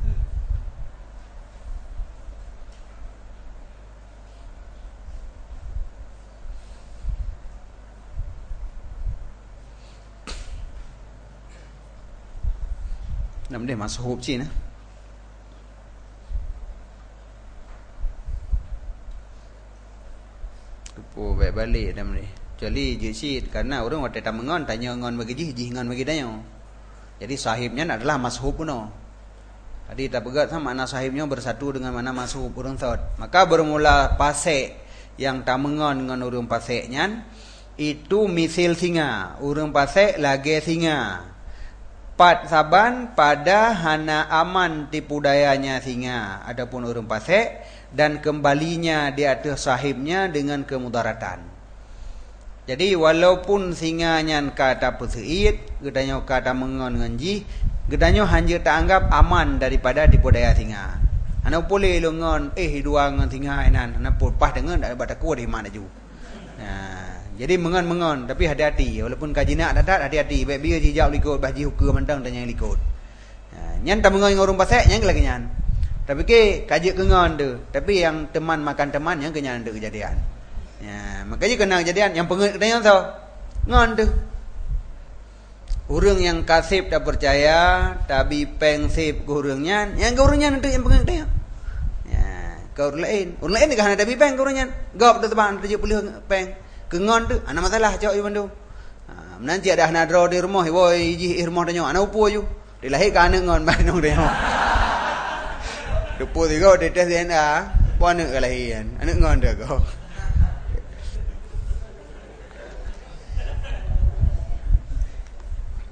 S1: nam dia mashub cina. Lupa baik balik dah ni. Jadi jicit karena orang waktu tak mengon tanya ngon bagi jih ngon bagi tanya. Jadi sahibnya adalah mashub puno. Jadi tak pegat sama mana sahibnya bersatu dengan mana mashub urang thot. Maka bermula pasek yang tak mengon dengan urang paseknya itu misil singa. Urang pasek lagi singa. Pat saban pada hana aman tipu dayanya singa. Adapun urang pasek dan kembalinya di atas sahibnya dengan kemudaratan. Jadi walaupun singanya kata peseit, gedanya kata mengon nganji, gedanya hanya tak anggap aman daripada tipu daya singa. Ana boleh lengon dua ngan singa enan, ana pulpah dengan dak bata kuat di mana ju. Jadi mengon tapi hati-hati walaupun kajina dadat hati-hati baik biar jijak likut baji hukum mentang dan yang likut. Nyan tak mengon ngurung pasek nyang lagi nyan. Tapi ke kaji kengan tu. Tapi yang teman makan teman yang kenyan tu kejadian. Ya, makanya kena kejadian yang pengit katanya tau. Ngan tu. Urang yang kasib tak percaya, tapi pengsip ke urangnya, yang ke urangnya tu yang pengit dia. Ya, ke urang lain. Urang lain kan ada peng ke urangnya. Gap tu teban tu boleh peng. Kengan tu, ana masalah cak iban tu. Nanti ada hana draw di rumah, woi ji rumah tanya, ana upo ju. Dilahir kan ngan banong dia. Depo tiga di tes DNA, puan nak kelahiran, anak ngon dia kau.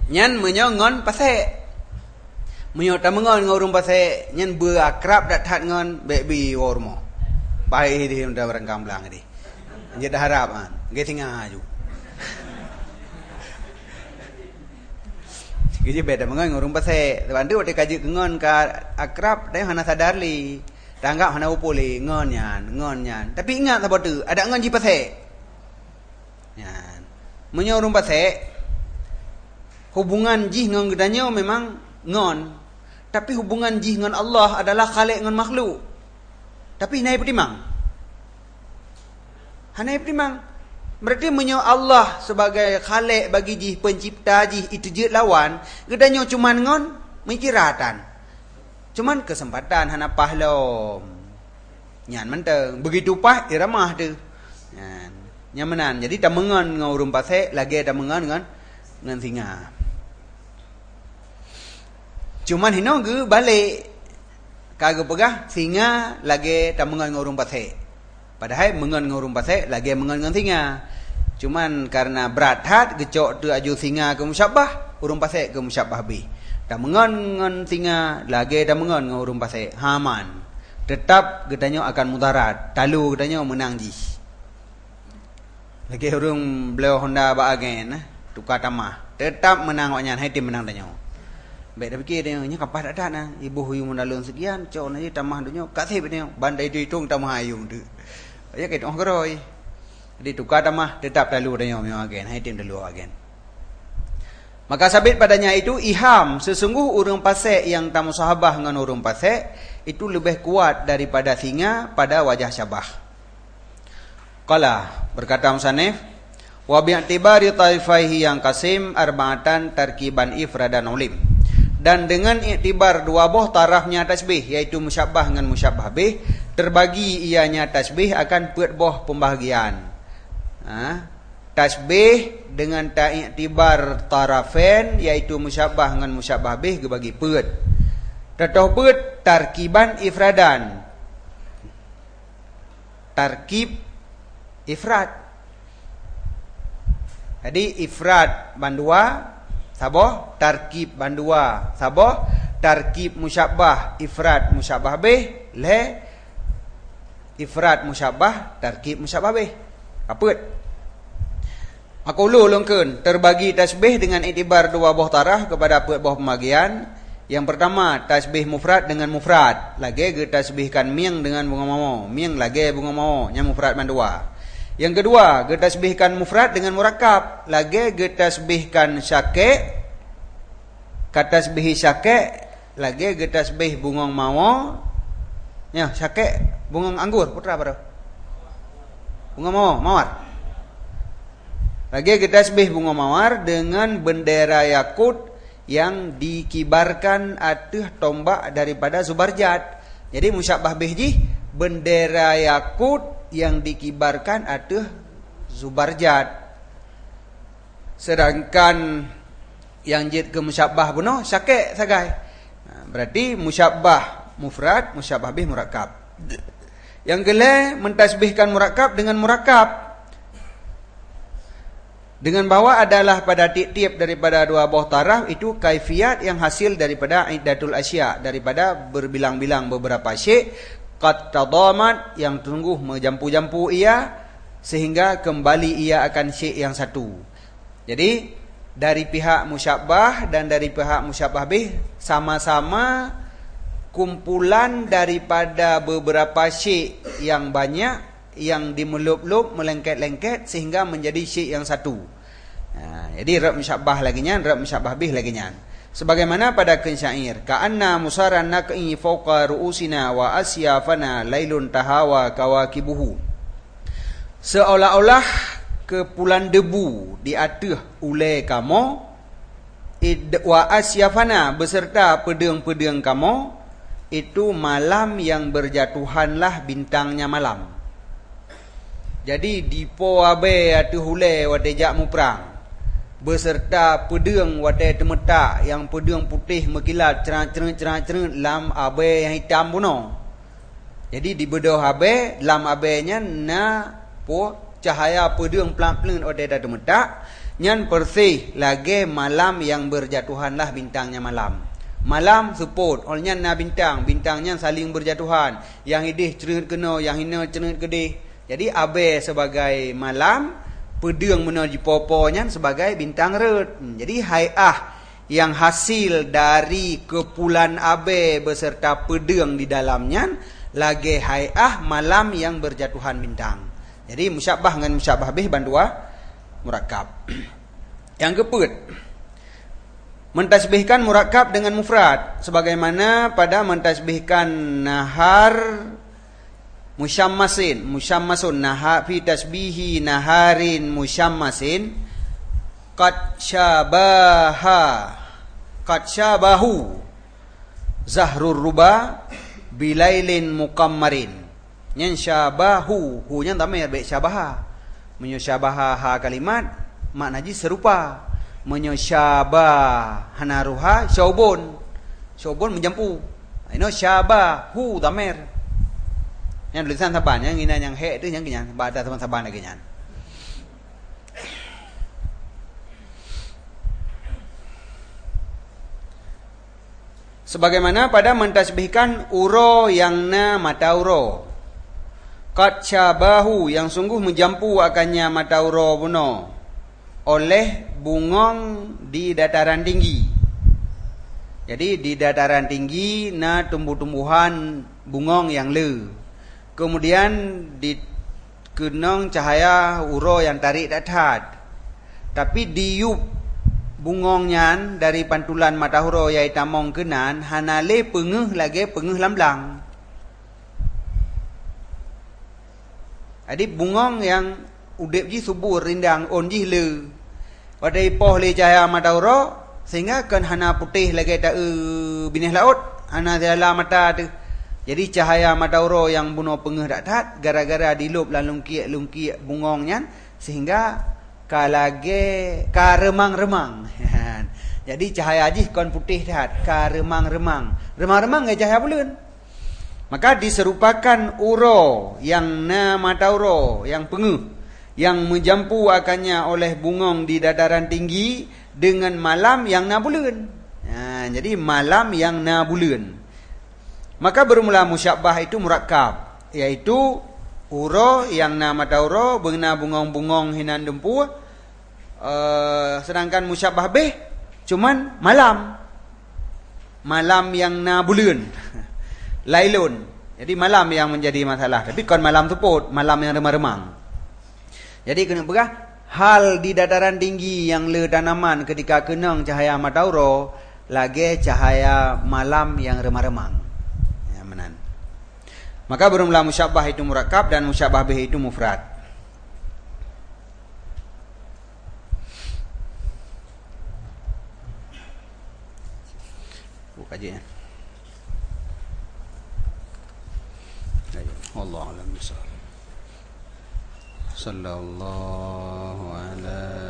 S1: nyan menyon pasek menyo ta mengon ngurung pasek nyan berakrab dak that ngon baby warmo pai di unda barang kamblang di je dah harap an ge tingah aju Giji beda mengon ngurung pasek bantu de kaji ngon ka akrab dai hana sadar li tanggap hana upoli ngon nyan tapi ingat apa tu ada ngon ji pasek nyan menyo urung pasek hubungan jih ngon gedanyo memang ngon tapi hubungan jih ngon Allah adalah khalik ngon makhluk tapi hanai petimang berarti menyo Allah sebagai khalik bagi jih pencipta jih itu je lawan gedanyo cuman ngon mikiratan cuman kesempatan hana pahlom nyan menteng begitu pah iramah tu nyan nyamanan jadi ta mengon ngurung pasek lagi ta mengon ngan singa cuman hino ge balik kagak pegah singa lagi ta mengon ngurung pasek padahal mengon ngurung pasek lagi mengon ngan singa cuman karena berat hat gecok tu aju singa ke musyabbah urung pasek ke musyabbah bih ta mengon ngan singa lagi ta mengon ngurung pasek haman tetap gedanyo akan mudarat talu gedanyo menang ji lagi urung beliau Honda ba agen tukar tamah tetap menang waknyan hai tim menang danyo baik dah fikir dia nya kapah dak nah ibu huyu munalun sekian cok na tamah dunyo kasih dia bandai ditung tamah ayung tu ya ke tong geroi di tukar tamah tetap dalu danyo memang agen hai tim dalu agen maka sabit padanya itu iham sesungguh urang pasek yang tamu sahabah dengan urang pasek itu lebih kuat daripada singa pada wajah syabah qala berkata musannif wa bi'tibari taifaihi yang qasim arba'atan tarkiban ifradan ulim dan dengan iktibar dua buah tarafnya tasbih yaitu musyabbah dengan musyabbah bih terbagi ianya tasbih akan buat buah pembahagian tasbih dengan ta'iktibar tarafen yaitu musyabbah dengan musyabbah bih gebagi peut tatau peut tarkiban ifradan tarkib ifrad jadi ifrad bandua saboh tarkib bandua saboh tarkib musyabbah ifrad musyabbah bih le ifrad musyabbah tarkib musyabbah bih aput aku ulungkeun terbagi tasbih dengan iktibar dua buah taraf kepada aput buah pembagian yang pertama tasbih mufrad dengan mufrad lagi ge tasbihkan miang dengan bunga mawar miang lagi bunga mawar nya mufrad bandua yang kedua ge tasbihkan mufrad dengan murakkab lagi ge tasbihkan syaqi katasbih syaqi lagi ge tasbih bungong mawar nya syaqi bungong anggur putra apa tu bunga mawar lagi ge tasbih bunga mawar dengan bendera yakut yang dikibarkan ateh tombak daripada Zubarjat. Jadi musyabbah bih ji bendera yakut yang dikibarkan ateh Zubarjat. Sedangkan yang jid ke musyabbah buno syaqi sagai. Berarti musyabbah mufrad, musyabbah bih murakkab. Yang gele mentasbihkan murakkab dengan murakkab. Dengan bahwa adalah pada tiap-tiap daripada dua buah taraf itu kaifiat yang hasil daripada iddatul asya, daripada berbilang-bilang beberapa syai' qad tadamat yang sungguh menjampu-jampu ia sehingga kembali ia akan syai' yang satu. Jadi dari pihak musyabbah dan dari pihak musyabbah bih sama-sama kumpulan daripada beberapa syai' yang banyak yang dimelup-lup melengket-lengket sehingga menjadi syai' yang satu. Jadi rab musyabbah lagi nyan, rab musyabbah bih lagi nyan. Sebagaimana pada syair, ka'anna musaran naqi fawqa ru'usina wa asyafana lailun tahawa kawakibuhu. Seolah-olah kepulan debu di atas ulai kamu wa asyafana beserta pedang-pedang kamu itu malam yang berjatuhanlah bintangnya malam. Jadi dipo abe atu hule wate jak mu perang beserta pedang wate temetak yang pedang putih mekilat cerang lam abe yang hitam buno. Jadi di bedoh abe lam abe nya na po cahaya pedang pelan-pelan wate temetak nyan bersih lagi malam yang berjatuhanlah bintangnya malam. Malam support olnya na bintangnya saling berjatuhan, yang idih cerut kena, yang hina cerut gedih. Jadi abe sebagai malam, pedang menuju poponya sebagai bintang red. Jadi hai'ah yang hasil dari kepulan abe beserta pedang di dalamnya lagi hai'ah malam yang berjatuhan bintang. Jadi musyabbah dengan musyabbah bih bandua murakkab. Yang keempat, mentasbihkan murakkab dengan mufrad sebagaimana pada mentasbihkan nahar musyammasun nahar fi tasbihi naharin musyammasin qad syabahu zahrur ruba bilailin mukammarin. Nyan syabahu hu nya tamir baik syabaha menyusyabaha ha kalimat maknanya serupa. Menyosyabah hanaruha syobon menjampu. Ini syabahu damir. Yang tulisan saban yang ina yang he itu yang kenyan baca teman saban lagi kenyan. Sebagaimana pada mentasbihkan uro yang na mata uro. Qad syabahu yang sungguh menjampu akannya mata uro buno oleh bungong di dataran tinggi. Jadi di dataran tinggi na tumbuh-tumbuhan bungong yang le. Kemudian di kenang cahaya uro yang tarik datat. Tapi diup bungongnya dari pantulan mata uro yai tamong kenan hanale pengeh lagi pengeh lamblang. Jadi bungong yang udep ji subur rindang on ji le. Wadai poh le cahaya mata uro sehingga kan hana putih lagi tak binih laut hana dalam mata tu. Jadi cahaya mata uro yang bunuh pengeh datat gara-gara dilup lan lungkiak bungongnya sehingga kalage karemang-remang. Jadi cahaya ji kon putih dat karemang-remang. Remang-remang ke cahaya bulan. Maka diserupakan uro yang na mata uro yang pengeh yang menjampu akannya oleh bungong di dataran tinggi dengan malam yang na bulan. Jadi malam yang na bulan. Maka bermula musyabbah itu murakkab, yaitu uro yang na mata uro bengna bungong-bungong hinan dempu. Sedangkan musyabbah bih cuman malam yang na bulan. Lailun. Jadi malam yang menjadi masalah. Tapi kan malam tu pun malam yang remang-remang. Jadi kena berah hal di dataran tinggi yang le tanaman ketika kenang cahaya matauro lagi cahaya malam yang remang-remang. Ya menan. Maka bermula musyabbah itu murakkab dan musyabbah bih itu mufrad. Kajian. Wallahu a'lam bishawab. Sallallahu ala